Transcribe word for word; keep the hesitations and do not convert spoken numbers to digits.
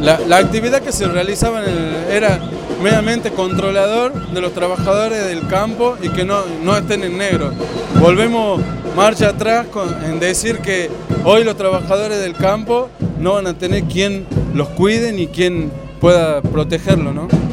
la, la actividad que se realizaba en el, era meramente controlador de los trabajadores del campo y que no, no estén en negro. Volvemos marcha atrás con, en decir que hoy los trabajadores del campo no van a tener quien los cuide ni quien pueda protegerlo, ¿no?